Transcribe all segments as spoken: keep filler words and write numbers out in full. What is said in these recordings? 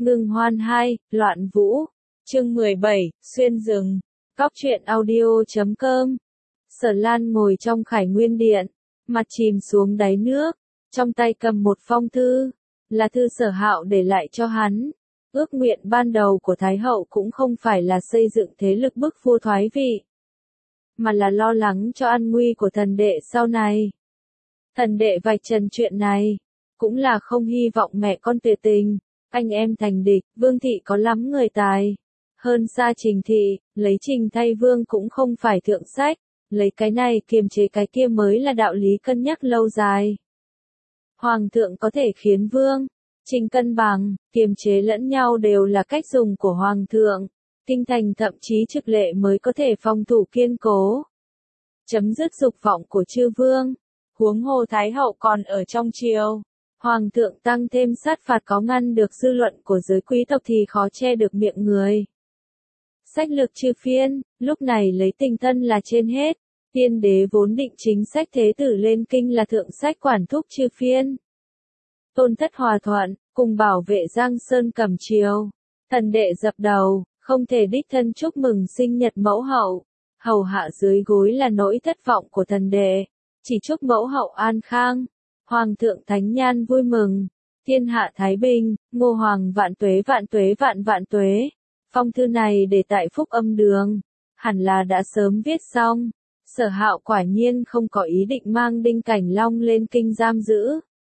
Ngưng Hoan hai, Loạn Vũ. Chương mười bảy, Xuyên rừng. Cóc truyện audio chấm com. Sở Lan ngồi trong Khải Nguyên Điện, mặt chìm xuống đáy nước, trong tay cầm một phong thư, là thư Sở Hạo để lại cho hắn. Ước nguyện ban đầu của Thái hậu cũng không phải là xây dựng thế lực bức vua thoái vị, mà là lo lắng cho an nguy của thần đệ sau này. Thần đệ vạch trần chuyện này, cũng là không hy vọng mẹ con tuyệt tình, anh em thành địch. Vương thị có lắm người tài, hơn xa Trình thị, lấy Trình thay Vương cũng không phải thượng sách, lấy cái này kiềm chế cái kia mới là đạo lý cân nhắc lâu dài. Hoàng thượng có thể khiến Vương, Trình cân bằng, kiềm chế lẫn nhau đều là cách dùng của Hoàng thượng. Kinh thành thậm chí trực lệ mới có thể phòng thủ kiên cố, chấm dứt dục vọng của chư vương. Huống hồ Thái hậu còn ở trong triều, Hoàng thượng tăng thêm sát phạt có ngăn được dư luận của giới quý tộc thì khó che được miệng người. Sách lược chư phiên, lúc này lấy tình thân là trên hết. Tiên đế vốn định chính sách thế tử lên kinh là thượng sách quản thúc chư phiên. Tôn thất hòa thuận, cùng bảo vệ Giang Sơn cầm triều. Thần đệ dập đầu, không thể đích thân chúc mừng sinh nhật mẫu hậu. Hầu hạ dưới gối là nỗi thất vọng của thần đệ. Chỉ chúc mẫu hậu an khang. Hoàng thượng thánh nhan vui mừng. Thiên hạ thái bình, Ngô Hoàng vạn tuế vạn tuế vạn vạn tuế. Phong thư này để tại Phúc Âm Đường, hẳn là đã sớm viết xong. Sở Hạo quả nhiên không có ý định mang Đinh Cảnh Long lên kinh giam giữ,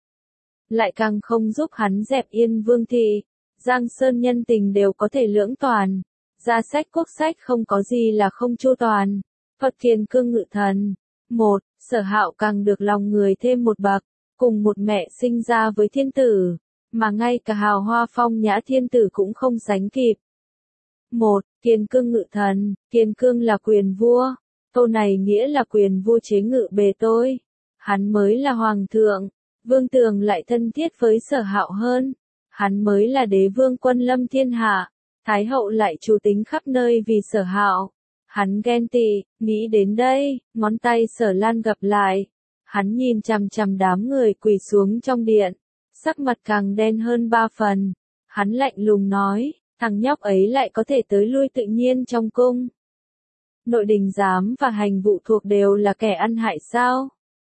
lại càng không giúp hắn dẹp yên Vương thị. Giang Sơn nhân tình đều có thể lưỡng toàn, gia sách quốc sách không có gì là không chu toàn. Phật Kiền Cương Ngự Thần. Một, Sở Hạo càng được lòng người thêm một bậc, cùng một mẹ sinh ra với thiên tử, mà ngay cả hào hoa phong nhã thiên tử cũng không sánh kịp. Một, Kiền Cương Ngự Thần. Kiền Cương là quyền vua, câu này nghĩa là quyền vua chế ngự bề tôi. Hắn mới là hoàng thượng. Vương Tường lại thân thiết với Sở Hạo hơn. Hắn mới là đế vương quân lâm thiên hạ. Thái hậu lại chủ tính khắp nơi vì Sở Hạo. Hắn ghen tị, nghĩ đến đây, ngón tay Sở Lan gập lại. Hắn nhìn chằm chằm đám người quỳ xuống trong điện, sắc mặt càng đen hơn ba phần. Hắn lạnh lùng nói, thằng nhóc ấy lại có thể tới lui tự nhiên trong cung. Nội đình giám và hành vụ thuộc đều là kẻ ăn hại sao?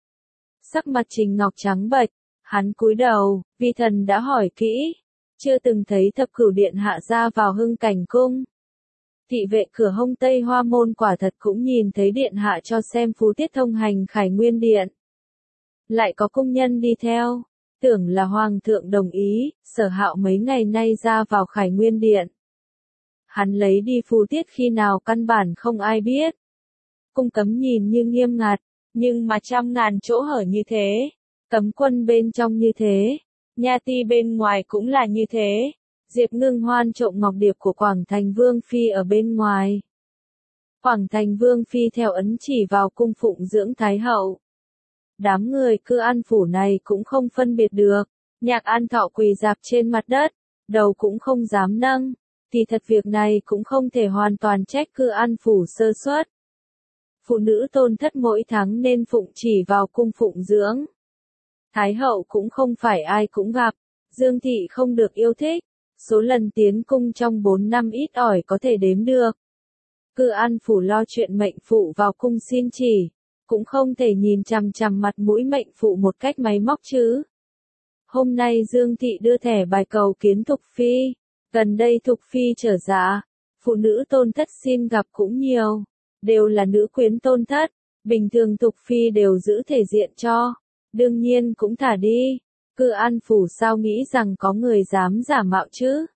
Sắc mặt Trình Ngọc trắng bệch, hắn cúi đầu, vi thần đã hỏi kỹ, chưa từng thấy thập cửu điện hạ ra vào Hưng Cảnh cung. Thị vệ cửa Hông Tây Hoa Môn quả thật cũng nhìn thấy điện hạ cho xem phú tiết thông hành Khải Nguyên Điện. Lại có cung nhân đi theo, tưởng là Hoàng thượng đồng ý. Sở Hạo mấy ngày nay ra vào Khải Nguyên Điện. Hắn lấy đi phú tiết khi nào căn bản không ai biết. Cung cấm nhìn như nghiêm ngặt, nhưng mà trăm ngàn chỗ hở như thế. Cấm quân bên trong như thế, nha ti bên ngoài cũng là như thế. Diệp Ngưng Hoan trộm ngọc điệp của Quảng Thành Vương Phi ở bên ngoài. Quảng Thành Vương Phi theo ấn chỉ vào cung phụng dưỡng Thái hậu. Đám người Cư An phủ này cũng không phân biệt được. Nhạc An Thọ quỳ rạp trên mặt đất, đầu cũng không dám nâng. Thì thật việc này cũng không thể hoàn toàn trách Cư An phủ sơ suất. Phụ nữ tôn thất mỗi tháng nên phụng chỉ vào cung phụng dưỡng. Thái hậu cũng không phải ai cũng gặp. Dương thị không được yêu thích. Số lần tiến cung trong bốn năm ít ỏi có thể đếm được. Cư An phủ lo chuyện mệnh phụ vào cung xin chỉ, cũng không thể nhìn chằm chằm mặt mũi mệnh phụ một cách máy móc chứ. Hôm nay Dương thị đưa thẻ bài cầu kiến Thục Phi. Gần đây Thục Phi trở dạ, phụ nữ tôn thất xin gặp cũng nhiều, đều là nữ quyến tôn thất. Bình thường Thục Phi đều giữ thể diện cho, đương nhiên cũng thả đi. Cư An phủ sao nghĩ rằng có người dám giả mạo chứ?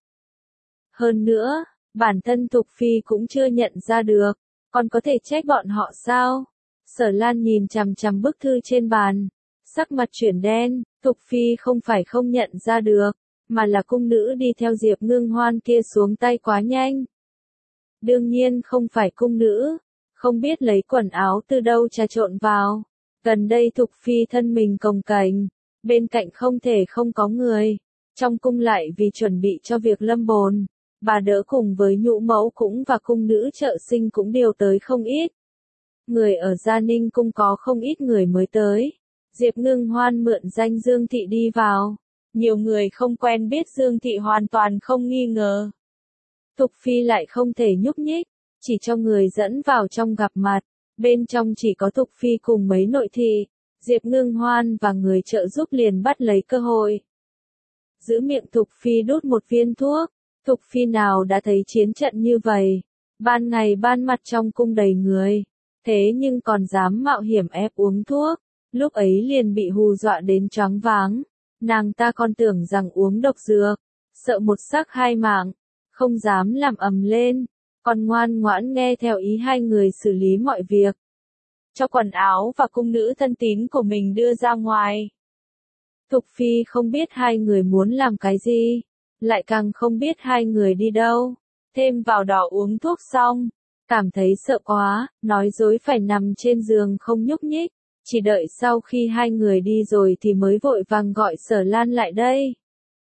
Hơn nữa, bản thân Thục Phi cũng chưa nhận ra được, còn có thể trách bọn họ sao? Sở Lan nhìn chằm chằm bức thư trên bàn, sắc mặt chuyển đen. Thục Phi không phải không nhận ra được, mà là cung nữ đi theo Diệp Ngưng Hoan kia xuống tay quá nhanh. Đương nhiên không phải cung nữ, không biết lấy quần áo từ đâu trà trộn vào. Gần đây Thục Phi thân mình cồng kềnh, bên cạnh không thể không có người. Trong cung lại vì chuẩn bị cho việc lâm bồn, bà đỡ cùng với nhũ mẫu cũng và cung nữ trợ sinh cũng đều tới không ít. Người ở Gia Ninh cung có không ít người mới tới. Diệp Ngưng Hoan mượn danh Dương thị đi vào, Nhiều người không quen biết Dương Thị hoàn toàn không nghi ngờ. Thục Phi lại không thể nhúc nhích, chỉ cho người dẫn vào trong gặp mặt. Bên trong chỉ có Thục Phi cùng mấy nội thị, Diệp Ngưng Hoan và người trợ giúp liền bắt lấy cơ hội. Giữ miệng Thục Phi đút một viên thuốc. Thục Phi nào đã thấy chiến trận như vậy. Ban ngày ban mặt trong cung đầy người. Thế nhưng còn dám mạo hiểm ép uống thuốc. Lúc ấy liền bị hù dọa đến choáng váng. Nàng ta còn tưởng rằng uống độc dược. Sợ một xác hai mạng. Không dám làm ầm lên. Còn ngoan ngoãn nghe theo ý hai người xử lý mọi việc. Cho quần áo và cung nữ thân tín của mình đưa ra ngoài. Thục Phi không biết hai người muốn làm cái gì. Lại càng không biết hai người đi đâu. Thêm vào đó uống thuốc xong. Cảm thấy sợ quá, nói dối phải nằm trên giường không nhúc nhích. Chỉ đợi sau khi hai người đi rồi thì mới vội vàng gọi Sở Lan lại đây.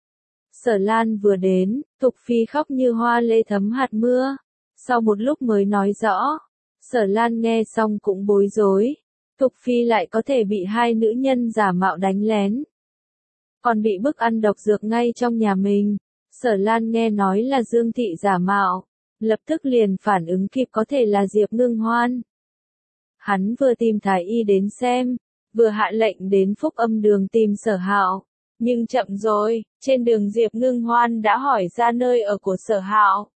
Sở Lan vừa đến, Thục Phi khóc như hoa lê thấm hạt mưa. Sau một lúc mới nói rõ. Sở Lan nghe xong cũng bối rối. Thục Phi lại có thể bị hai nữ nhân giả mạo đánh lén. Còn bị bức ăn độc dược ngay trong nhà mình. Sở Lan nghe nói là Dương Thị giả mạo. Lập tức liền phản ứng kịp có thể là Diệp Ngưng Hoan. Hắn vừa tìm thái y đến xem, vừa hạ lệnh đến Phúc Âm đường tìm Sở Hạo. Nhưng chậm rồi, trên đường Diệp Ngưng Hoan đã hỏi ra nơi ở của Sở Hạo.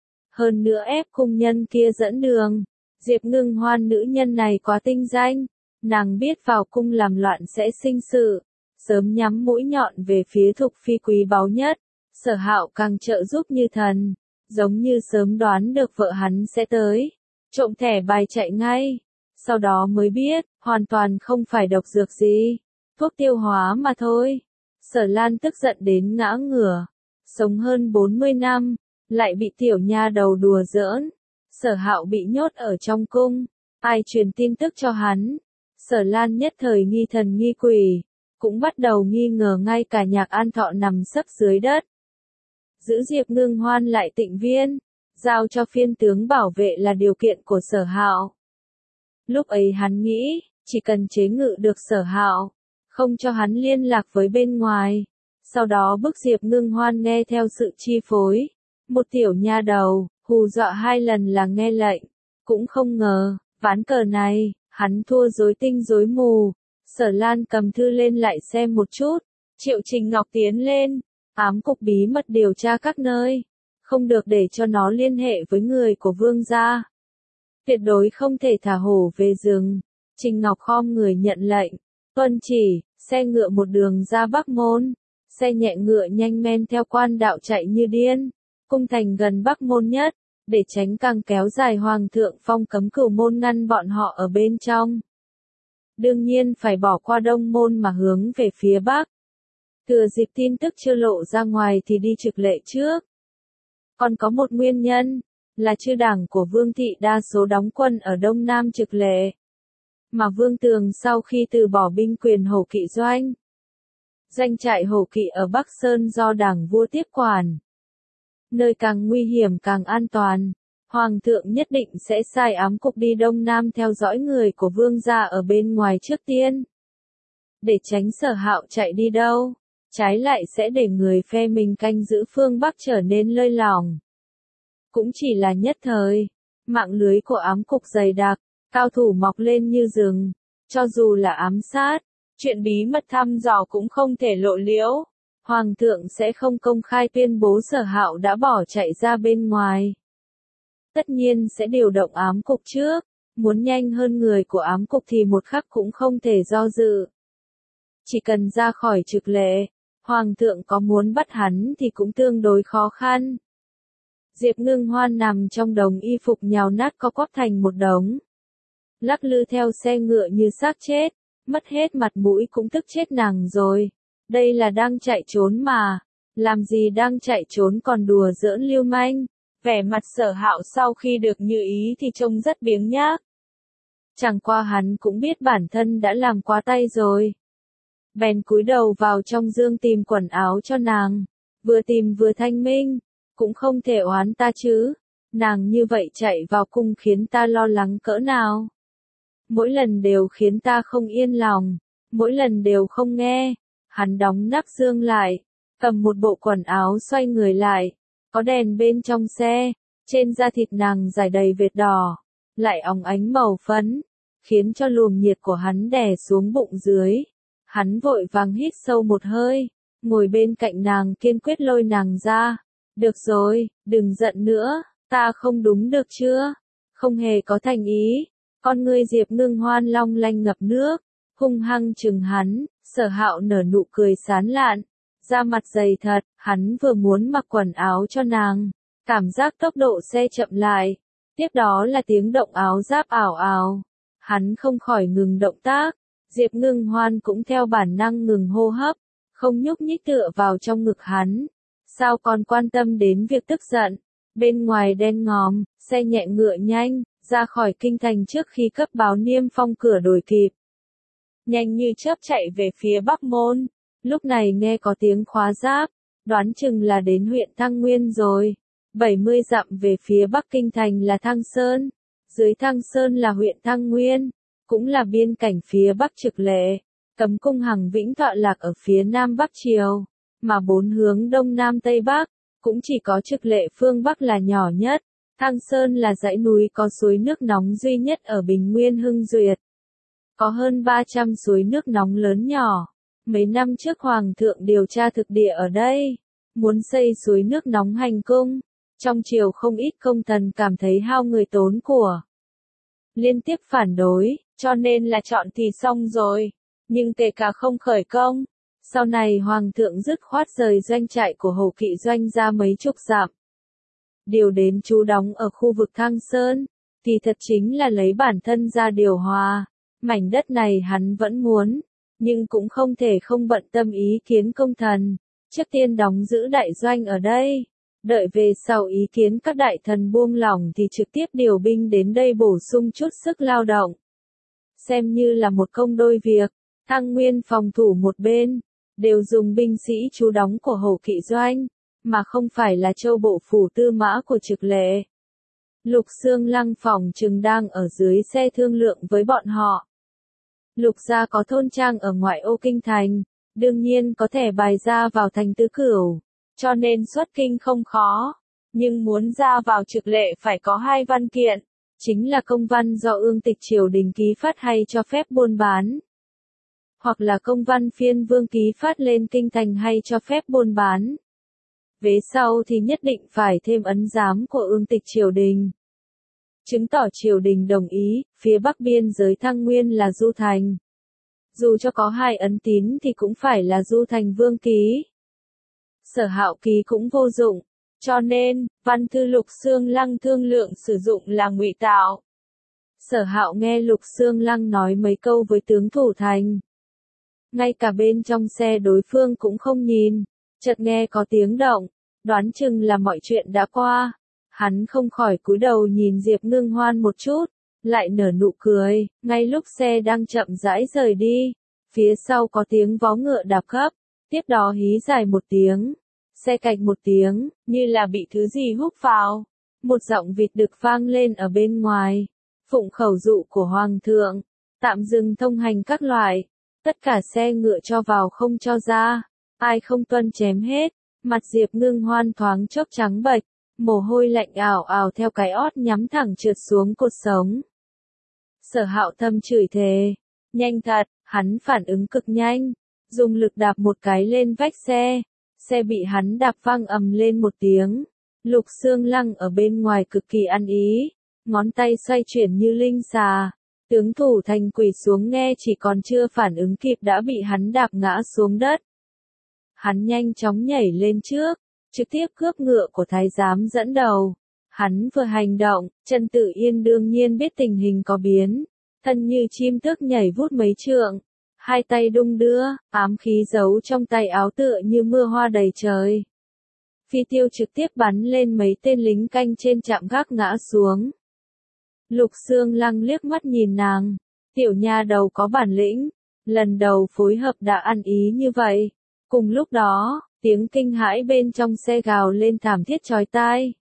Hơn nữa ép cung nhân kia dẫn đường. Diệp Ngưng Hoan nữ nhân này quá tinh danh. Nàng biết vào cung làm loạn sẽ sinh sự. Sớm nhắm mũi nhọn về phía Thục Phi quý báu nhất. Sở Hạo càng trợ giúp như thần. Giống như sớm đoán được vợ hắn sẽ tới. Trộm thẻ bài chạy ngay. Sau đó mới biết, hoàn toàn không phải độc dược gì. Thuốc tiêu hóa mà thôi. Sở Lan tức giận đến ngã ngửa. Sống hơn bốn mươi năm, lại bị tiểu nha đầu đùa giỡn. Sở Hạo bị nhốt ở trong cung. Ai truyền tin tức cho hắn? Sở Lan nhất thời nghi thần nghi quỷ. Cũng bắt đầu nghi ngờ ngay cả Nhạc An Thọ nằm sấp dưới đất. Giữ Diệp Ngưng Hoan lại Tịnh Viên. Giao cho phiên tướng bảo vệ là điều kiện của Sở Hạo. Lúc ấy hắn nghĩ, chỉ cần chế ngự được Sở Hạo, không cho hắn liên lạc với bên ngoài. Sau đó bức Diệp Ngưng Hoan nghe theo sự chi phối. Một tiểu nha đầu, hù dọa hai lần là nghe lệnh. Cũng không ngờ, ván cờ này, hắn thua rối tinh rối mù. Sở Lan cầm thư lên lại xem một chút. Triệu Trình Ngọc tiến lên. Ám cục bí mật điều tra các nơi. Không được để cho nó liên hệ với người của vương gia. Tuyệt đối không thể thả hổ về rừng. Trình Ngọc khom người nhận lệnh. Tuân chỉ, xe ngựa một đường ra Bắc Môn. Xe nhẹ ngựa nhanh men theo quan đạo chạy như điên. Cung thành gần Bắc Môn nhất. Để tránh càng kéo dài Hoàng thượng phong cấm Cửu Môn ngăn bọn họ ở bên trong. Đương nhiên phải bỏ qua Đông Môn mà hướng về phía Bắc. Thừa dịp tin tức chưa lộ ra ngoài thì đi trực lệ trước. Còn có một nguyên nhân, là chư đảng của Vương Thị đa số đóng quân ở Đông Nam trực lệ. Mà Vương Tường sau khi từ bỏ binh quyền hổ kỵ doanh. Doanh trại hổ kỵ ở Bắc Sơn do đảng vua tiếp quản. Nơi càng nguy hiểm càng an toàn. Hoàng thượng nhất định sẽ sai ám cục đi Đông Nam theo dõi người của Vương gia ở bên ngoài trước tiên. Để tránh Sở Hạo chạy đi đâu. Trái lại sẽ để người phe mình canh giữ phương Bắc trở nên lơi lỏng. Cũng chỉ là nhất thời, mạng lưới của ám cục dày đặc, cao thủ mọc lên như rừng. Cho dù là ám sát, chuyện bí mật thăm dò cũng không thể lộ liễu. Hoàng thượng sẽ không công khai tuyên bố Sở Hạo đã bỏ chạy ra bên ngoài. Tất nhiên sẽ điều động ám cục trước, muốn nhanh hơn người của ám cục thì một khắc cũng không thể do dự. Chỉ cần ra khỏi trực lệ, Hoàng thượng có muốn bắt hắn thì cũng tương đối khó khăn. Diệp Ngưng Hoan nằm trong đống y phục nhào nát co quắp thành một đống. Lắc lư theo xe ngựa như xác chết, mất hết mặt mũi cũng tức chết nàng rồi. Đây là đang chạy trốn mà, làm gì đang chạy trốn còn đùa giỡn lưu manh. Vẻ mặt Sở Hạo sau khi được như ý thì trông rất biếng nhác. Chẳng qua hắn cũng biết bản thân đã làm quá tay rồi. Bèn cúi đầu vào trong giường tìm quần áo cho nàng. Vừa tìm vừa thanh minh. Cũng không thể oán ta chứ. Nàng như vậy chạy vào cung khiến ta lo lắng cỡ nào. Mỗi lần đều khiến ta không yên lòng. Mỗi lần đều không nghe. Hắn đóng nắp dương lại, cầm một bộ quần áo xoay người lại, có đèn bên trong xe, trên da thịt nàng rải đầy vệt đỏ, lại óng ánh màu phấn, khiến cho luồng nhiệt của hắn đè xuống bụng dưới. Hắn vội vàng hít sâu một hơi, ngồi bên cạnh nàng kiên quyết lôi nàng ra. Được rồi, đừng giận nữa, ta không đúng được chưa? Không hề có thành ý. Con ngươi Diệp Ngưng Hoan long lanh ngập nước, hung hăng chừng hắn. Sở Hạo nở nụ cười sán lạn, da mặt dày thật, hắn vừa muốn mặc quần áo cho nàng, cảm giác tốc độ xe chậm lại, tiếp đó là tiếng động áo giáp ảo ảo, hắn không khỏi ngừng động tác, Diệp Ngưng Hoan cũng theo bản năng ngừng hô hấp, không nhúc nhích tựa vào trong ngực hắn, sao còn quan tâm đến việc tức giận, bên ngoài đen ngòm, xe nhẹ ngựa nhanh, ra khỏi kinh thành trước khi cấp báo niêm phong cửa đổi kịp. Nhanh như chớp chạy về phía Bắc Môn, lúc này nghe có tiếng khóa giáp, đoán chừng là đến huyện Thăng Nguyên rồi. bảy mươi dặm về phía Bắc Kinh thành là Thăng Sơn, dưới Thăng Sơn là huyện Thăng Nguyên, cũng là biên cảnh phía Bắc Trực Lệ, cấm cung Hằng Vĩnh tọa lạc ở phía Nam Bắc Triều, mà bốn hướng Đông Nam Tây Bắc, cũng chỉ có Trực Lệ phương Bắc là nhỏ nhất. Thăng Sơn là dãy núi có suối nước nóng duy nhất ở Bình Nguyên Hưng Duyệt. Có hơn ba trăm suối nước nóng lớn nhỏ. Mấy năm trước Hoàng thượng điều tra thực địa ở đây, muốn xây suối nước nóng hành cung. Trong triều không ít công thần cảm thấy hao người tốn của. Liên tiếp phản đối, cho nên là chọn thì xong rồi. Nhưng kể cả không khởi công, sau này Hoàng thượng dứt khoát rời doanh trại của Hổ Kỵ doanh ra mấy chục dặm. Điều đến trú đóng ở khu vực Thăng Sơn, thì thật chính là lấy bản thân ra điều hòa. Mảnh đất này hắn vẫn muốn, nhưng cũng không thể không bận tâm ý kiến công thần. Trước tiên đóng giữ đại doanh ở đây, đợi về sau ý kiến các đại thần buông lỏng thì trực tiếp điều binh đến đây bổ sung chút sức lao động. Xem như là một công đôi việc, Thăng Nguyên phòng thủ một bên, đều dùng binh sĩ trú đóng của Hổ Kỵ doanh, mà không phải là châu bộ phủ tư mã của Trực Lệ. Lục Xương Lăng phòng chừng đang ở dưới xe thương lượng với bọn họ. Lục gia có thôn trang ở ngoại ô kinh thành, đương nhiên có thể bài ra vào thành Tứ Cửu, cho nên xuất kinh không khó, nhưng muốn ra vào Trực Lệ phải có hai văn kiện, chính là công văn do Ương Tịch triều đình ký phát hay cho phép buôn bán, hoặc là công văn phiên vương ký phát lên kinh thành hay cho phép buôn bán. Vế sau thì nhất định phải thêm ấn giám của Ương Tịch triều đình. Chứng tỏ triều đình đồng ý, phía bắc biên giới Thăng Nguyên là Du Thành. Dù cho có hai ấn tín thì cũng phải là Du Thành vương ký. Sở Hạo ký cũng vô dụng, cho nên, văn thư Lục Xương Lăng thương lượng sử dụng là ngụy tạo. Sở Hạo nghe Lục Xương Lăng nói mấy câu với tướng thủ thành. Ngay cả bên trong xe đối phương cũng không nhìn, chợt nghe có tiếng động, đoán chừng là mọi chuyện đã qua. Hắn không khỏi cúi đầu nhìn Diệp Ngưng Hoan một chút, lại nở nụ cười, ngay lúc xe đang chậm rãi rời đi, phía sau có tiếng vó ngựa đạp gấp, tiếp đó hí dài một tiếng, xe cạch một tiếng, như là bị thứ gì húc vào, một giọng vịt đực vang lên ở bên ngoài, phụng khẩu dụ của Hoàng thượng, tạm dừng thông hành các loại, tất cả xe ngựa cho vào không cho ra, ai không tuân chém hết, mặt Diệp Ngưng Hoan thoáng chốc trắng bệch. Mồ hôi lạnh ảo ảo theo cái ót nhắm thẳng trượt xuống cột sống. Sở Hạo thầm chửi thề. Nhanh thật, hắn phản ứng cực nhanh. Dùng lực đạp một cái lên vách xe. Xe bị hắn đạp vang ầm lên một tiếng. Lục Xương Lăng ở bên ngoài cực kỳ ăn ý. Ngón tay xoay chuyển như linh xà. Tướng thủ thành quỳ xuống nghe chỉ còn chưa phản ứng kịp đã bị hắn đạp ngã xuống đất. Hắn nhanh chóng nhảy lên trước. Trực tiếp cướp ngựa của thái giám dẫn đầu. Hắn vừa hành động, Trần Tử Yên đương nhiên biết tình hình có biến. Thân như chim tước nhảy vút mấy trượng. Hai tay đung đưa, ám khí giấu trong tay áo tựa như mưa hoa đầy trời. Phi tiêu trực tiếp bắn lên mấy tên lính canh trên trạm gác ngã xuống. Lục Xương Lăng liếc mắt nhìn nàng. Tiểu nha đầu có bản lĩnh. Lần đầu phối hợp đã ăn ý như vậy. Cùng lúc đó, tiếng kinh hãi bên trong xe gào lên thảm thiết chói tai.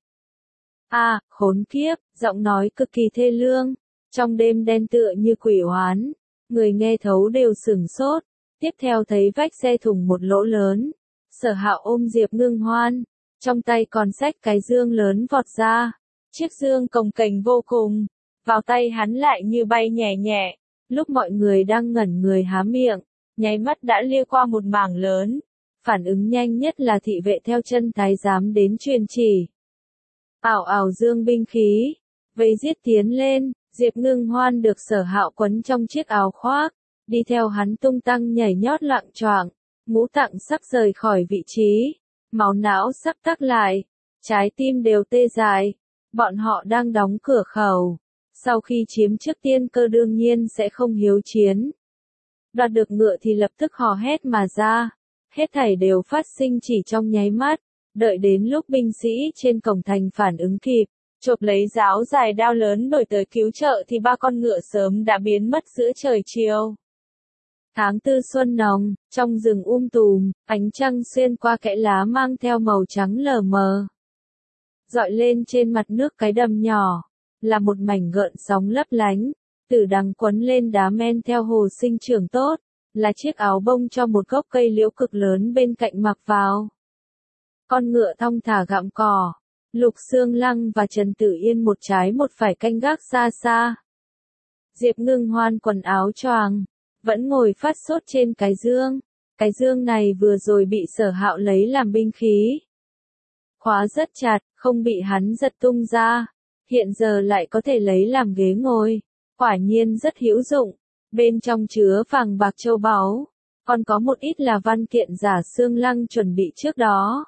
À, khốn kiếp, giọng nói cực kỳ thê lương. Trong đêm đen tựa như quỷ oán. Người nghe thấu đều sửng sốt. Tiếp theo thấy vách xe thủng một lỗ lớn. Sở Hạo ôm Diệp Ngưng Hoan, trong tay còn xách cái dương lớn vọt ra. Chiếc dương cồng kềnh vô cùng, vào tay hắn lại như bay nhẹ nhẹ. Lúc mọi người đang ngẩn người há miệng, nháy mắt đã lia qua một mảng lớn. Phản ứng nhanh nhất là thị vệ theo chân thái giám đến truyền chỉ. Ảo ảo dương binh khí, vây giết tiến lên. Diệp Ngưng Hoan được Sở Hạo quấn trong chiếc áo khoác, đi theo hắn tung tăng nhảy nhót loạng choạng, ngũ tạng sắp rời khỏi vị trí, máu não sắp tắc lại, trái tim đều tê dại. Bọn họ đang đóng cửa khẩu, sau khi chiếm trước tiên cơ đương nhiên sẽ không hiếu chiến. Đoạt được ngựa thì lập tức hò hét mà ra, hết thảy đều phát sinh chỉ trong nháy mắt, đợi đến lúc binh sĩ trên cổng thành phản ứng kịp, chộp lấy giáo dài đao lớn đổi tới cứu trợ thì ba con ngựa sớm đã biến mất giữa trời chiều. Tháng tư xuân nồng, trong rừng um tùm, ánh trăng xuyên qua kẽ lá mang theo màu trắng lờ mờ. Dọi lên trên mặt nước cái đầm nhỏ, là một mảnh gợn sóng lấp lánh, tử đằng quấn lên đá men theo hồ sinh trưởng tốt, là chiếc áo bông cho một gốc cây liễu cực lớn bên cạnh mặc vào. Con ngựa thong thả gặm cỏ, Lục Xương Lăng và Trần Tử Yên một trái một phải canh gác xa xa. Diệp Ngưng Hoan quần áo choàng, vẫn ngồi phát sốt trên cái dương. Cái dương này vừa rồi bị Sở Hạo lấy làm binh khí. Khóa rất chặt, không bị hắn giật tung ra. Hiện giờ lại có thể lấy làm ghế ngồi. Quả nhiên rất hữu dụng. Bên trong chứa vàng bạc châu báu. Còn có một ít là văn kiện giả Xương Lăng chuẩn bị trước đó.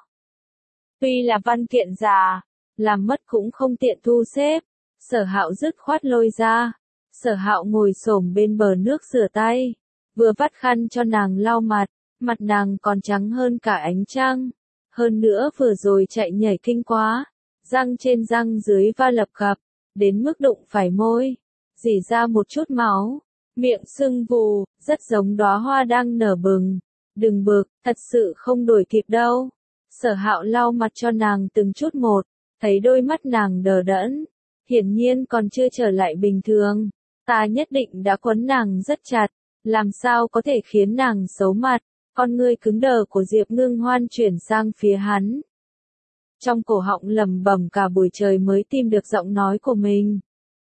Tuy là văn kiện giả, làm mất cũng không tiện thu xếp. Sở Hạo dứt khoát lôi ra. Sở Hạo ngồi xổm bên bờ nước rửa tay, vừa vắt khăn cho nàng lau mặt, mặt nàng còn trắng hơn cả ánh trăng. Hơn nữa vừa rồi chạy nhảy kinh quá, răng trên răng dưới va lập cập, đến mức đụng phải môi, rỉ ra một chút máu, miệng sưng vù, rất giống đóa hoa đang nở bừng. Đừng bực, thật sự không đuổi kịp đâu. Sở Hạo lau mặt cho nàng từng chút một, thấy đôi mắt nàng đờ đẫn, hiển nhiên còn chưa trở lại bình thường. Ta nhất định đã quấn nàng rất chặt, làm sao có thể khiến nàng xấu mặt. Con ngươi cứng đờ của Diệp Ngưng Hoan chuyển sang phía hắn. Trong cổ họng lẩm bẩm cả buổi trời mới tìm được giọng nói của mình.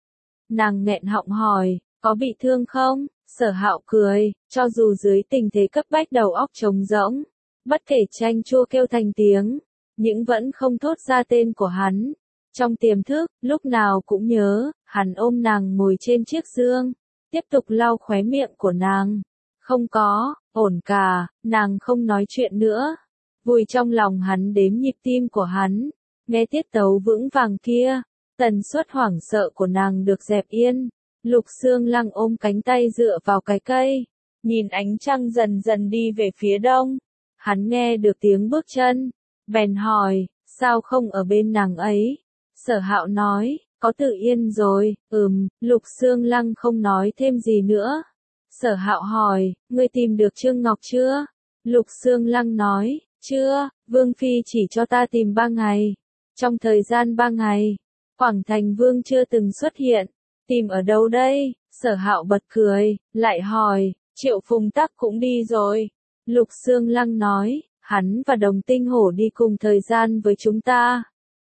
Nàng nghẹn họng hỏi, có bị thương không? Sở Hạo cười, cho dù dưới tình thế cấp bách đầu óc trống rỗng, bất kể chanh chua kêu thành tiếng, nhưng vẫn không thốt ra tên của hắn. Trong tiềm thức, lúc nào cũng nhớ, hắn ôm nàng ngồi trên chiếc dương, tiếp tục lau khóe miệng của nàng. Không có, ổn cả, nàng không nói chuyện nữa. Vùi trong lòng hắn đếm nhịp tim của hắn, nghe tiết tấu vững vàng kia, tần suất hoảng sợ của nàng được dẹp yên. Lục Xương Lăng ôm cánh tay dựa vào cái cây, nhìn ánh trăng dần dần đi về phía đông. Hắn nghe được tiếng bước chân, bèn hỏi, sao không ở bên nàng ấy? Sở Hạo nói, có Tử Yên rồi. Ừm, Lục Xương Lăng không nói thêm gì nữa. Sở Hạo hỏi, ngươi tìm được Trương Ngọc chưa? Lục Xương Lăng nói, chưa, Vương Phi chỉ cho ta tìm ba ngày. Trong thời gian ba ngày, Quảng Thành Vương chưa từng xuất hiện. Tìm ở đâu đây? Sở Hạo bật cười, lại hỏi, Triệu Phùng Tắc cũng đi rồi. Lục Xương Lăng nói, hắn và Đồng Tinh Hổ đi cùng thời gian với chúng ta.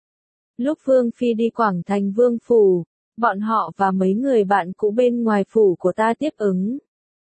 Lúc Vương Phi đi Quảng Thành Vương Phủ, bọn họ và mấy người bạn cũ bên ngoài phủ của ta tiếp ứng.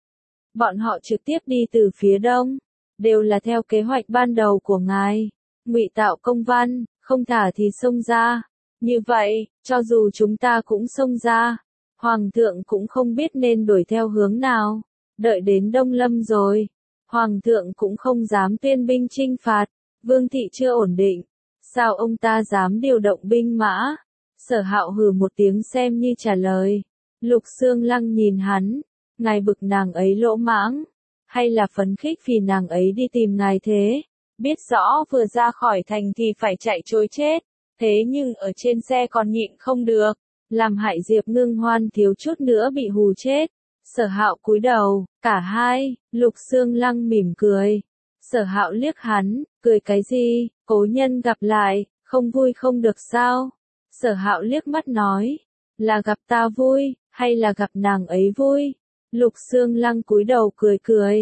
Bọn họ trực tiếp đi từ phía đông, đều là theo kế hoạch ban đầu của ngài. Ngụy tạo công văn, không thả thì xông ra. Như vậy, cho dù chúng ta cũng xông ra, Hoàng thượng cũng không biết nên đuổi theo hướng nào. Đợi đến Đông Lâm rồi, Hoàng thượng cũng không dám tuyên binh chinh phạt. Vương thị chưa ổn định, sao ông ta dám điều động binh mã? Sở Hạo hừ một tiếng xem như trả lời. Lục Xương Lăng nhìn hắn, ngài bực nàng ấy lỗ mãng, hay là phấn khích vì nàng ấy đi tìm ngài thế? Biết rõ vừa ra khỏi thành thì phải chạy trối chết, thế nhưng ở trên xe còn nhịn không được, làm hại Diệp Ngưng Hoan thiếu chút nữa bị hù chết. Sở Hạo cúi đầu, cả hai. Lục Xương Lăng mỉm cười. Sở Hạo liếc hắn, cười cái gì? Cố nhân gặp lại, không vui không được sao? Sở Hạo liếc mắt nói, là gặp ta vui, hay là gặp nàng ấy vui? Lục Xương Lăng cúi đầu cười cười,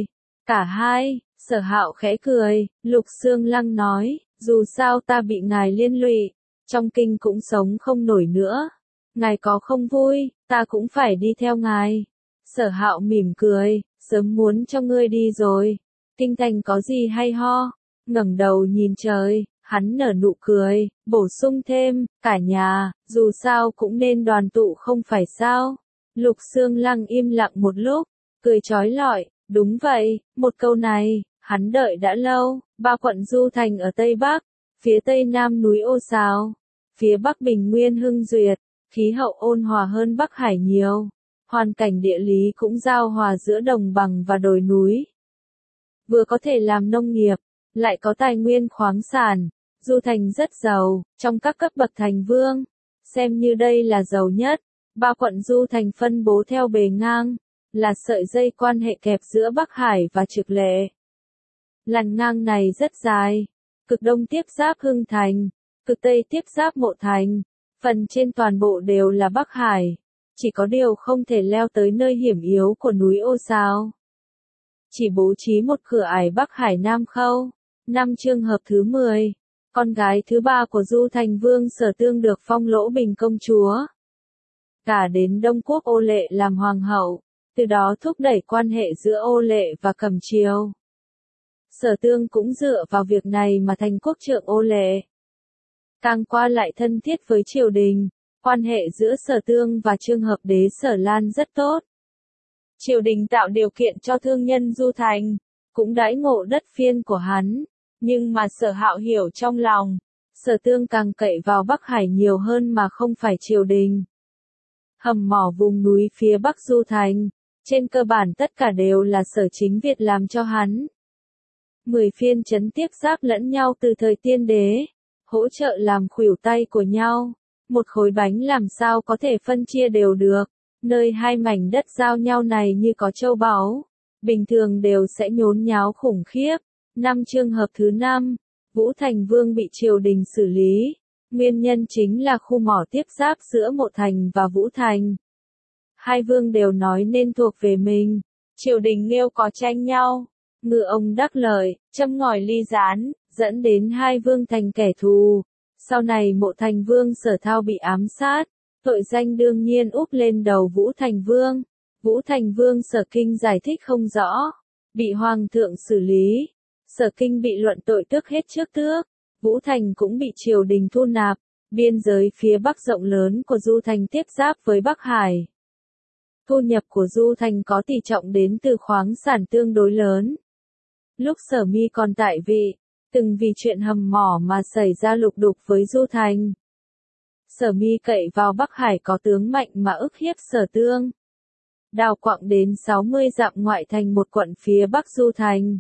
Cả hai, Sở Hạo khẽ cười, Lục Xương Lăng nói, dù sao ta bị ngài liên lụy, trong kinh cũng sống không nổi nữa. Ngài có không vui, ta cũng phải đi theo ngài. Sở Hạo mỉm cười, sớm muốn cho ngươi đi rồi. Kinh thành có gì hay ho? Ngẩng đầu nhìn trời, hắn nở nụ cười, bổ sung thêm, cả nhà, dù sao cũng nên đoàn tụ không phải sao? Lục Xương Lăng im lặng một lúc, cười chói lọi, đúng vậy, một câu này, hắn đợi đã lâu. Ba quận Du Thành ở Tây Bắc, phía Tây Nam núi Ô Sào, phía Bắc Bình Nguyên Hưng Duyệt, khí hậu ôn hòa hơn Bắc Hải nhiều, hoàn cảnh địa lý cũng giao hòa giữa đồng bằng và đồi núi. Vừa có thể làm nông nghiệp, lại có tài nguyên khoáng sản, Du Thành rất giàu, trong các cấp bậc thành vương, xem như đây là giàu nhất. Ba quận Du Thành phân bố theo bề ngang, là sợi dây quan hệ kẹp giữa Bắc Hải và Trực Lệ. Làn ngang này rất dài, cực đông tiếp giáp Hưng Thành, cực tây tiếp giáp Mộ Thành, phần trên toàn bộ đều là Bắc Hải, chỉ có điều không thể leo tới nơi hiểm yếu của núi Ô Sào. Chỉ bố trí một cửa ải Bắc Hải Nam Khâu. Năm trường hợp thứ mười, con gái thứ ba của Du Thành Vương Sở Tương được phong Lỗ Bình công chúa, gả đến Đông Quốc Ô Lệ làm hoàng hậu, từ đó thúc đẩy quan hệ giữa Ô Lệ và Cẩm Triều. Sở Tương cũng dựa vào việc này mà thành quốc trượng Ô Lệ. Càng qua lại thân thiết với triều đình, quan hệ giữa Sở Tương và Chương Hợp Đế Sở Lan rất tốt. Triều đình tạo điều kiện cho thương nhân Du Thành, cũng đãi ngộ đất phiên của hắn, nhưng mà Sở Hạo hiểu trong lòng, Sở Tương càng cậy vào Bắc Hải nhiều hơn mà không phải triều đình. Hầm mỏ vùng núi phía Bắc Du Thành, trên cơ bản tất cả đều là Sở Chính Việt làm cho hắn. Mười phiên trấn tiếp giáp lẫn nhau từ thời Tiên Đế, hỗ trợ làm khuỷu tay của nhau. Một khối bánh làm sao có thể phân chia đều được, nơi hai mảnh đất giao nhau này như có châu báu, bình thường đều sẽ nhốn nháo khủng khiếp. Năm trường hợp thứ năm, Vũ Thành Vương bị triều đình xử lý, nguyên nhân chính là khu mỏ tiếp giáp giữa Mộ Thành và Vũ Thành. Hai vương đều nói nên thuộc về mình, triều đình nêu có tranh nhau, ngư ông đắc lợi, châm ngòi ly gián, dẫn đến hai vương thành kẻ thù. Sau này Mộ Thành Vương Sở Thao bị ám sát, tội danh đương nhiên úp lên đầu Vũ Thành Vương. Vũ Thành Vương Sở Kinh giải thích không rõ, bị Hoàng thượng xử lý. Sở Kinh bị luận tội tước hết trước tước, Vũ Thành cũng bị triều đình thu nạp. Biên giới phía Bắc rộng lớn của Du Thành tiếp giáp với Bắc Hải. Thu nhập của Du Thành có tỷ trọng đến từ khoáng sản tương đối lớn. Lúc Sở Mi còn tại vị, từng vì chuyện hầm mỏ mà xảy ra lục đục với Du Thành. Sở Mi cậy vào Bắc Hải có tướng mạnh mà ức hiếp Sở Tương. Đào quặng đến sáu mươi dặm ngoại thành một quận phía Bắc Du Thành.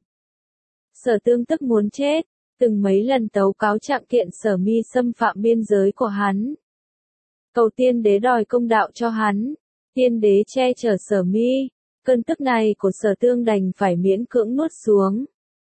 Sở Tương tức muốn chết, từng mấy lần tấu cáo trạng kiện Sở Mi xâm phạm biên giới của hắn. Cầu Tiên Đế đòi công đạo cho hắn, Tiên Đế che chở Sở Mi, cơn tức này của Sở Tương đành phải miễn cưỡng nuốt xuống.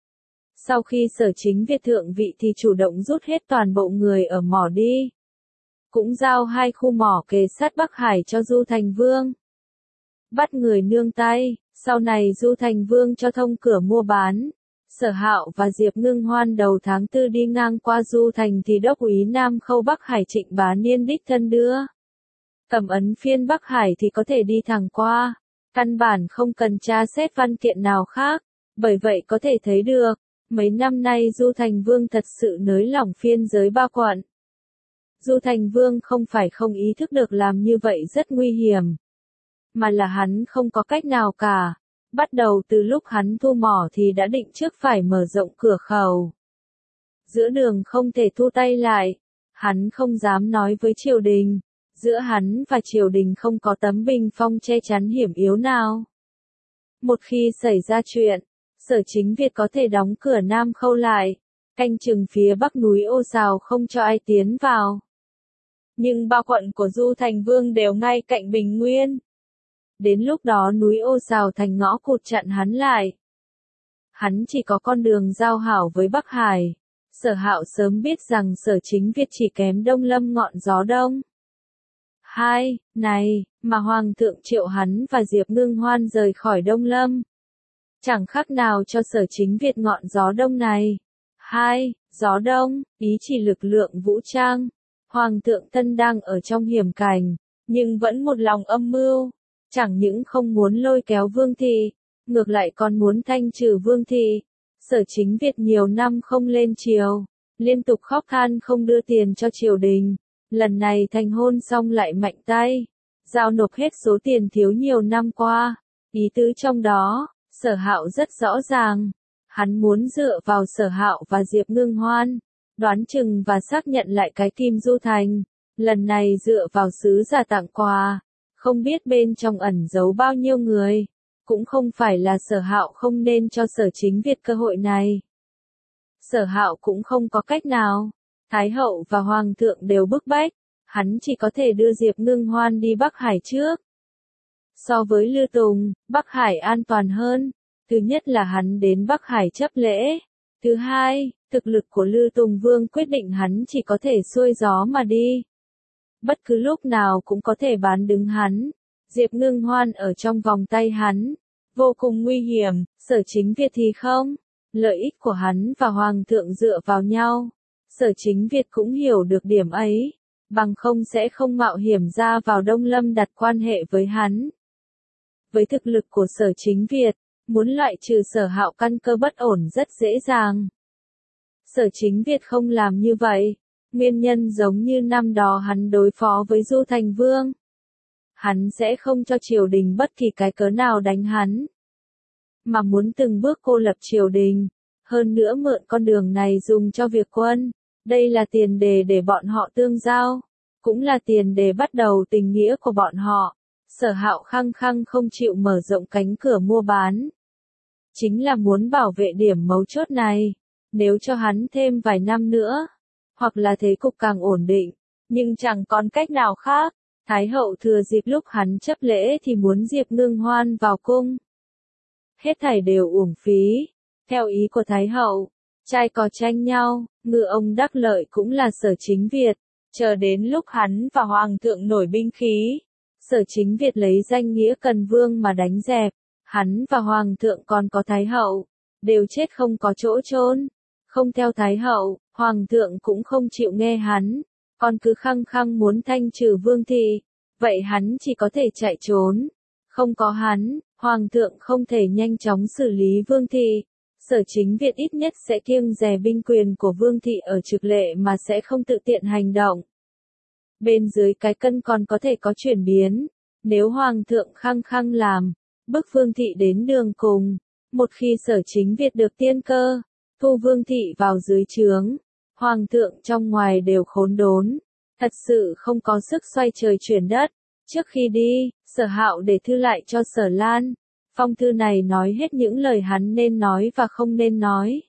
Sau khi Sở Chính Việt thượng vị thì chủ động rút hết toàn bộ người ở mỏ đi. Cũng giao hai khu mỏ kề sát Bắc Hải cho Du Thành Vương. Bắt người nương tay, sau này Du Thành Vương cho thông cửa mua bán. Sở Hạo và Diệp Ngưng Hoan đầu tháng tư đi ngang qua Du Thành thì đốc úy Nam Khâu Bắc Hải Trịnh Bá Niên đích thân đưa. Cầm ấn phiên Bắc Hải thì có thể đi thẳng qua, căn bản không cần tra xét văn kiện nào khác, bởi vậy có thể thấy được, mấy năm nay Du Thành Vương thật sự nới lỏng phiên giới ba quận. Du Thành Vương không phải không ý thức được làm như vậy rất nguy hiểm, mà là hắn không có cách nào cả. Bắt đầu từ lúc hắn thu mỏ thì đã định trước phải mở rộng cửa khẩu. Giữa đường không thể thu tay lại, hắn không dám nói với triều đình, giữa hắn và triều đình không có tấm bình phong che chắn hiểm yếu nào. Một khi xảy ra chuyện, Sở Chính Việt có thể đóng cửa Nam Khâu lại, canh chừng phía bắc núi Ô Sào không cho ai tiến vào. Nhưng ba quận của Du Thành Vương đều ngay cạnh Bình Nguyên. Đến lúc đó núi Ô Sào thành ngõ cụt chặn hắn lại. Hắn chỉ có con đường giao hảo với Bắc Hải. Sở Hạo sớm biết rằng Sở Chính Việt chỉ kém Đông Lâm ngọn gió đông. Hai, này, mà Hoàng thượng triệu hắn và Diệp Ngưng Hoan rời khỏi Đông Lâm. chẳng khác nào cho Sở Chính Việt ngọn gió đông này. hai. Gió đông, ý chỉ lực lượng vũ trang. Hoàng thượng Tân đang ở trong hiểm cảnh, nhưng vẫn một lòng âm mưu, chẳng những không muốn lôi kéo Vương Thị, ngược lại còn muốn thanh trừ Vương Thị. Sở Chính Việt nhiều năm không lên triều, liên tục khóc than không đưa tiền cho triều đình, lần này thành hôn xong lại mạnh tay, giao nộp hết số tiền thiếu nhiều năm qua. Ý tứ trong đó, Sở Hạo rất rõ ràng, hắn muốn dựa vào Sở Hạo và Diệp Ngưng Hoan, đoán chừng và xác nhận lại cái Kim Du Thành, lần này dựa vào sứ giả tặng quà, không biết bên trong ẩn giấu bao nhiêu người, cũng không phải là Sở Hạo không nên cho Sở Chính Việt cơ hội này. Sở Hạo cũng không có cách nào, Thái hậu và Hoàng thượng đều bức bách, hắn chỉ có thể đưa Diệp Ngưng Hoan đi Bắc Hải trước. So với Lư Tùng, Bắc Hải an toàn hơn, thứ nhất là hắn đến Bắc Hải chấp lễ, thứ hai, thực lực của Lư Tùng Vương quyết định hắn chỉ có thể xuôi gió mà đi. Bất cứ lúc nào cũng có thể bán đứng hắn, Diệp Ngưng Hoan ở trong vòng tay hắn, vô cùng nguy hiểm. Sở Chính Việt thì không, lợi ích của hắn và Hoàng thượng dựa vào nhau, Sở Chính Việt cũng hiểu được điểm ấy, bằng không sẽ không mạo hiểm ra vào Đông Lâm đặt quan hệ với hắn. Với thực lực của Sở Chính Việt, muốn loại trừ Sở Hạo căn cơ bất ổn rất dễ dàng. Sở Chính Việt không làm như vậy, nguyên nhân giống như năm đó hắn đối phó với Du Thành Vương. Hắn sẽ không cho triều đình bất kỳ cái cớ nào đánh hắn, mà muốn từng bước cô lập triều đình, hơn nữa mượn con đường này dùng cho việc quân. Đây là tiền đề để bọn họ tương giao, cũng là tiền đề bắt đầu tình nghĩa của bọn họ. Sở Hạo khăng khăng không chịu mở rộng cánh cửa mua bán, chính là muốn bảo vệ điểm mấu chốt này. Nếu cho hắn thêm vài năm nữa, hoặc là thế cục càng ổn định, nhưng chẳng còn cách nào khác. Thái hậu thừa dịp lúc hắn chấp lễ thì muốn Diệp Ngưng Hoan vào cung. Hết thảy đều uổng phí. Theo ý của Thái hậu, trai cò tranh nhau, ngư ông đắc lợi cũng là Sở Chính Việt. Chờ đến lúc hắn và Hoàng thượng nổi binh khí, Sở Chính Việt lấy danh nghĩa Cần Vương mà đánh dẹp, hắn và Hoàng thượng còn có Thái hậu, đều chết không có chỗ chôn. Không theo Thái hậu, Hoàng thượng cũng không chịu nghe hắn, còn cứ khăng khăng muốn thanh trừ Vương Thị, vậy hắn chỉ có thể chạy trốn. Không có hắn, Hoàng thượng không thể nhanh chóng xử lý Vương Thị. Sở Chính Việt ít nhất sẽ kiêng dè binh quyền của Vương Thị ở trực lệ mà sẽ không tự tiện hành động. Bên dưới cái cân còn có thể có chuyển biến, nếu Hoàng thượng khăng khăng làm, bức Vương Thị đến đường cùng. Một khi Sở Chính Việt được tiên cơ, thu Vương Thị vào dưới trướng, Hoàng thượng trong ngoài đều khốn đốn, thật sự không có sức xoay trời chuyển đất. Trước khi đi, Sở Hạo để thư lại cho Sở Lan. Phong thư này nói hết những lời hắn nên nói và không nên nói.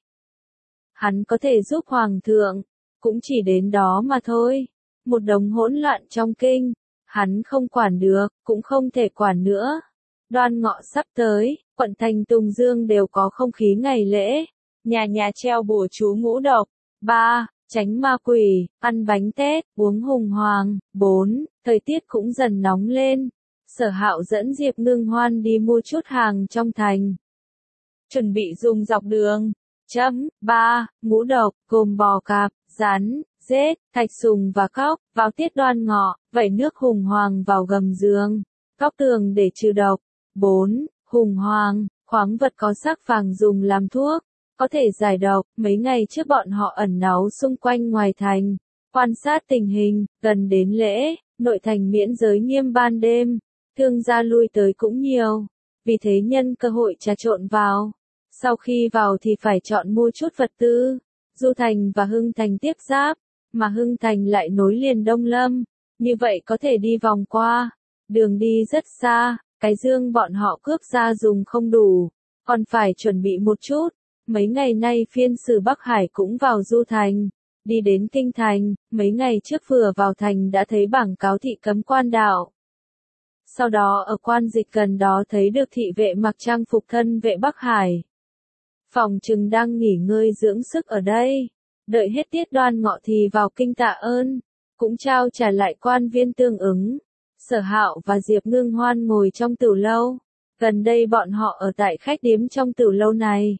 Hắn có thể giúp Hoàng thượng, cũng chỉ đến đó mà thôi. Một đống hỗn loạn trong kinh, hắn không quản được, cũng không thể quản nữa. Đoan Ngọ sắp tới, quận thành Tùng Dương đều có không khí ngày lễ. Nhà nhà treo bùa chú ngũ độc. ba. Tránh ma quỷ, ăn bánh tét, uống hùng hoàng. bốn. Thời tiết cũng dần nóng lên. Sở Hạo dẫn Diệp Ngưng Hoan đi mua chút hàng trong thành, chuẩn bị dùng dọc đường. Chấm. ba. Ngũ độc, gồm bò cạp, rắn, rết, thạch sùng và cóc, vào tiết Đoan Ngọ, vẩy nước hùng hoàng vào gầm giường, góc tường để trừ độc. bốn. Hùng hoàng, khoáng vật có sắc vàng dùng làm thuốc, có thể giải độc. Mấy ngày trước bọn họ ẩn náu xung quanh ngoài thành, quan sát tình hình. Gần đến lễ, nội thành miễn giới nghiêm ban đêm, thương gia lui tới cũng nhiều, vì thế nhân cơ hội trà trộn vào. Sau khi vào thì phải chọn mua chút vật tư. Du Thành và Hưng Thành tiếp giáp, mà Hưng Thành lại nối liền Đông Lâm, như vậy có thể đi vòng qua. Đường đi rất xa, cái dương bọn họ cướp ra dùng không đủ, còn phải chuẩn bị một chút. Mấy ngày nay phiên sử Bắc Hải cũng vào Du Thành, đi đến Kinh Thành, mấy ngày trước vừa vào thành đã thấy bảng cáo thị cấm quan đạo. Sau đó ở quan dịch gần đó thấy được thị vệ mặc trang phục thân vệ Bắc Hải. Phòng trừng đang nghỉ ngơi dưỡng sức ở đây, đợi hết tiết Đoan Ngọ thì vào kinh tạ ơn, cũng trao trả lại quan viên tương ứng. Sở Hạo và Diệp Ngưng Hoan ngồi trong tửu lâu, Gần đây bọn họ ở tại khách điếm trong tiểu lâu này.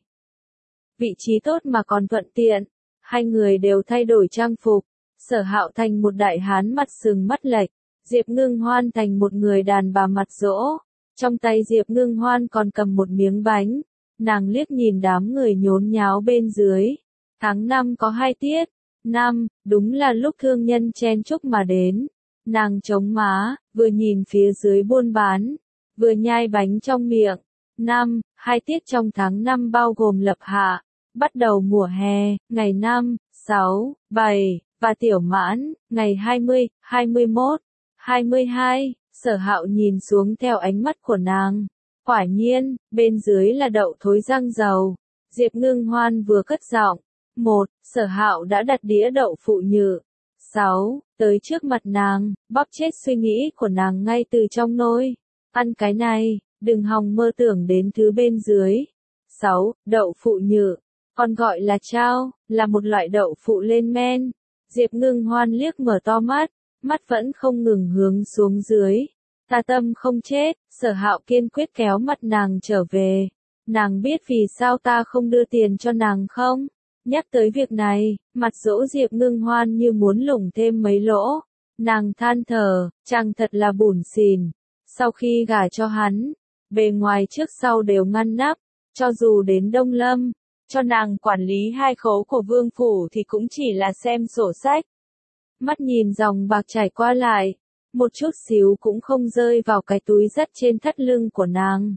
Vị trí tốt mà còn thuận tiện. Hai người đều thay đổi trang phục. Sở Hạo thành một đại hán mặt sừng mắt lệch. Diệp Ngưng Hoan thành một người đàn bà mặt dỗ. Trong tay Diệp Ngưng Hoan còn cầm một miếng bánh. Nàng liếc nhìn đám người nhốn nháo bên dưới. Tháng năm có hai tiết. Năm, đúng là lúc thương nhân chen chúc mà đến. Nàng chống má, vừa nhìn phía dưới buôn bán, vừa nhai bánh trong miệng. Năm, hai tiết trong tháng năm bao gồm lập hạ, bắt đầu mùa hè, ngày năm, sáu, bảy, và tiểu mãn, ngày hai mươi, hai mươi mốt, hai mươi hai. Sở Hạo nhìn xuống theo ánh mắt của nàng. Quả nhiên, bên dưới là đậu thối rang dầu. Diệp Ngưng Hoan vừa cất giọng. Một, Sở Hạo đã đặt đĩa đậu phụ nhự. Sáu, tới trước mặt nàng, bóp chết suy nghĩ của nàng ngay từ trong nôi. Ăn cái này, đừng hòng mơ tưởng đến thứ bên dưới. Sáu, đậu phụ nhự, còn gọi là chao, là một loại đậu phụ lên men. Diệp Ngưng Hoan liếc mở to mắt, mắt vẫn không ngừng hướng xuống dưới. Ta tâm không chết, Sở Hạo kiên quyết kéo mặt nàng trở về. Nàng biết vì sao ta không đưa tiền cho nàng không? Nhắc tới việc này, mặt dỗ Diệp Ngưng Hoan như muốn lủng thêm mấy lỗ. Nàng than thở, chàng thật là bủn xỉn. Sau khi gả cho hắn, bề ngoài trước sau đều ngăn nắp, cho dù đến Đông Lâm, cho nàng quản lý hai khấu của vương phủ thì cũng chỉ là xem sổ sách. Mắt nhìn dòng bạc chảy qua lại, một chút xíu cũng không rơi vào cái túi dắt trên thắt lưng của nàng.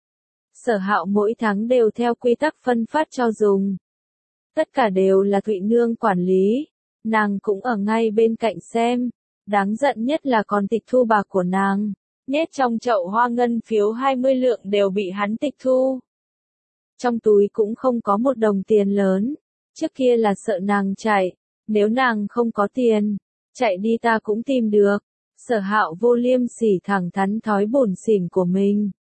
Sở Hạo mỗi tháng đều theo quy tắc phân phát cho dùng. Tất cả đều là Thụy Nương quản lý, nàng cũng ở ngay bên cạnh xem. Đáng giận nhất là còn tịch thu bạc của nàng, nhét trong chậu hoa ngân phiếu hai mươi lượng đều bị hắn tịch thu. Trong túi cũng không có một đồng tiền lớn, trước kia là sợ nàng chạy, nếu nàng không có tiền, chạy đi ta cũng tìm được. Sở Hạo vô liêm sỉ thẳng thắn thói bủn xỉn của mình.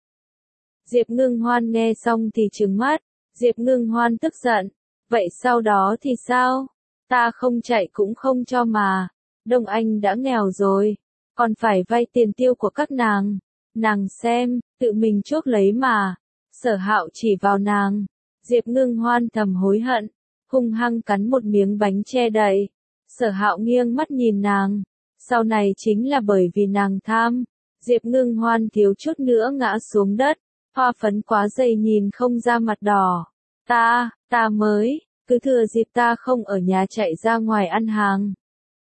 Diệp Ngưng Hoan nghe xong thì trừng mắt, Diệp Ngưng Hoan tức giận, vậy sau đó thì sao? Ta không chạy cũng không cho mà, Đông Anh đã nghèo rồi, còn phải vay tiền tiêu của các nàng. Nàng xem, tự mình chuốc lấy mà. Sở Hạo chỉ vào nàng, Diệp Ngưng Hoan thầm hối hận, hung hăng cắn một miếng bánh che đậy. Sở Hạo nghiêng mắt nhìn nàng, sau này chính là bởi vì nàng tham. Diệp Ngưng Hoan thiếu chút nữa ngã xuống đất, hoa phấn quá dày nhìn không ra mặt đỏ. Ta, ta mới, cứ thừa dịp ta không ở nhà chạy ra ngoài ăn hàng.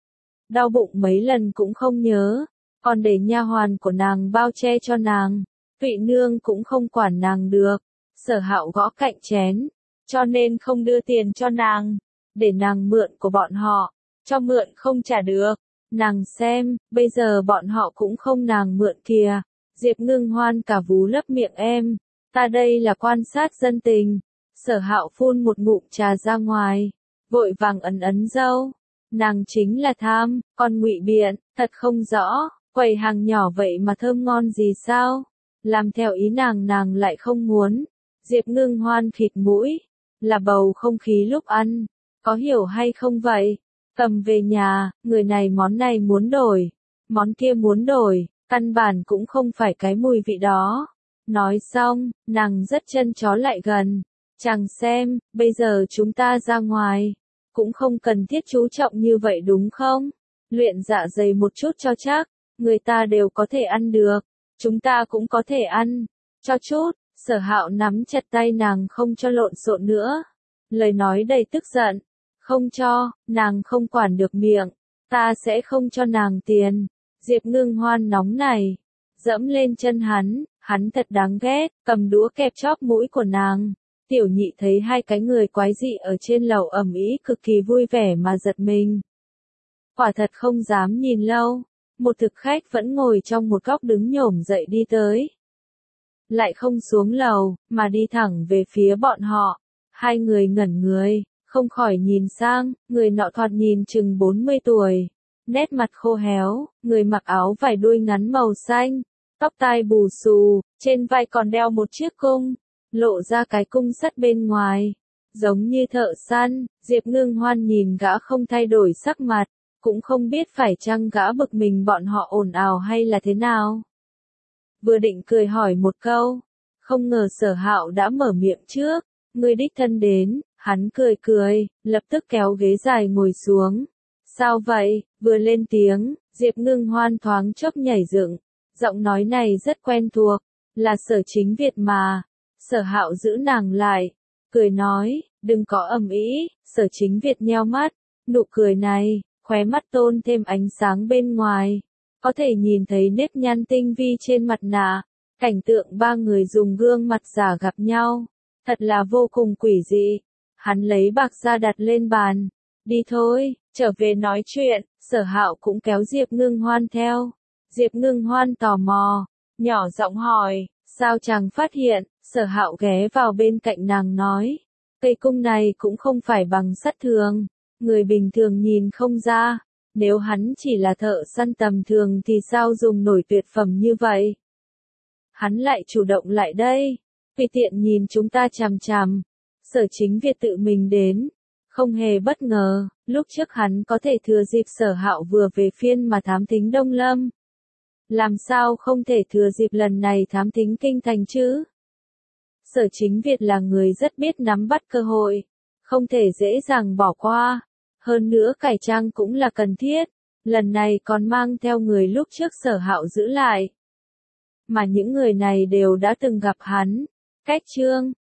Đau bụng mấy lần cũng không nhớ, còn để nha hoàn của nàng bao che cho nàng. Thụy Nương cũng không quản nàng được. Sở Hạo gõ cạnh chén, cho nên không đưa tiền cho nàng, để nàng mượn của bọn họ, cho mượn không trả được. Nàng xem, bây giờ bọn họ cũng không nàng mượn kìa. Diệp Ngưng Hoan cả vú lấp miệng em, ta đây là quan sát dân tình. Sở Hạo phun một ngụm trà ra ngoài, vội vàng ấn ấn râu. Nàng chính là tham, còn ngụy biện, thật không rõ, quầy hàng nhỏ vậy mà thơm ngon gì sao? Làm theo ý nàng nàng lại không muốn. Diệp Ngưng Hoan khịt mũi, là bầu không khí lúc ăn, có hiểu hay không vậy? Cầm về nhà, người này món này muốn đổi, món kia muốn đổi, căn bản cũng không phải cái mùi vị đó. Nói xong, nàng dắt chân chó lại gần. Chàng xem, bây giờ chúng ta ra ngoài, cũng không cần thiết chú trọng như vậy đúng không? Luyện dạ dày một chút cho chắc, người ta đều có thể ăn được, chúng ta cũng có thể ăn, cho chút. Sở Hạo nắm chặt tay nàng không cho lộn xộn nữa, lời nói đầy tức giận, không cho, nàng không quản được miệng, ta sẽ không cho nàng tiền. Diệp Ngưng Hoan nóng này, dẫm lên chân hắn, hắn thật đáng ghét, cầm đũa kẹp chóp mũi của nàng. Tiểu Nhị thấy hai cái người quái dị ở trên lầu ầm ĩ cực kỳ vui vẻ mà giật mình. Quả thật không dám nhìn lâu, một thực khách vẫn ngồi trong một góc đứng nhổm dậy đi tới. Lại không xuống lầu, mà đi thẳng về phía bọn họ. Hai người ngẩn người, không khỏi nhìn sang, người nọ thoạt nhìn chừng bốn mươi tuổi. Nét mặt khô héo, người mặc áo vải đuôi ngắn màu xanh, tóc tai bù xù, trên vai còn đeo một chiếc cung, lộ ra cái cung sắt bên ngoài, giống như thợ săn. Diệp Ngưng Hoan nhìn gã không thay đổi sắc mặt, cũng không biết phải chăng gã bực mình bọn họ ồn ào hay là thế nào. Vừa định cười hỏi một câu, Không ngờ Sở Hạo đã mở miệng trước, ngươi đích thân đến, hắn cười cười, lập tức kéo ghế dài ngồi xuống. Sao vậy, vừa lên tiếng, Diệp Ngưng Hoan thoáng chốc nhảy dựng, giọng nói này rất quen thuộc, là Sở Chính Việt mà. Sở Hạo giữ nàng lại, cười nói, đừng có ầm ĩ. Sở Chính Việt nheo mắt, nụ cười này, khóe mắt tôn thêm ánh sáng bên ngoài, có thể nhìn thấy nếp nhăn tinh vi trên mặt nạ, cảnh tượng ba người dùng gương mặt giả gặp nhau, thật là vô cùng quỷ dị. Hắn lấy bạc ra đặt lên bàn, đi thôi, trở về nói chuyện. Sở Hạo cũng kéo Diệp Ngưng Hoan theo. Diệp Ngưng Hoan tò mò, nhỏ giọng hỏi, sao chàng phát hiện? Sở Hạo ghé vào bên cạnh nàng nói, cây cung này cũng không phải bằng sắt thường, người bình thường nhìn không ra, nếu hắn chỉ là thợ săn tầm thường thì sao dùng nổi tuyệt phẩm như vậy? Hắn lại chủ động lại đây, tùy tiện nhìn chúng ta chằm chằm. Sở Chính Việt tự mình đến, không hề bất ngờ, lúc trước hắn có thể thừa dịp Sở Hạo vừa về phiên mà thám thính Đông Lâm. Làm sao không thể thừa dịp lần này thám thính kinh thành chứ? Sở Chính Việt là người rất biết nắm bắt cơ hội, không thể dễ dàng bỏ qua. Hơn nữa cải trang cũng là cần thiết, lần này còn mang theo người lúc trước Sở Hạo giữ lại. Mà những người này đều đã từng gặp hắn. Cách chương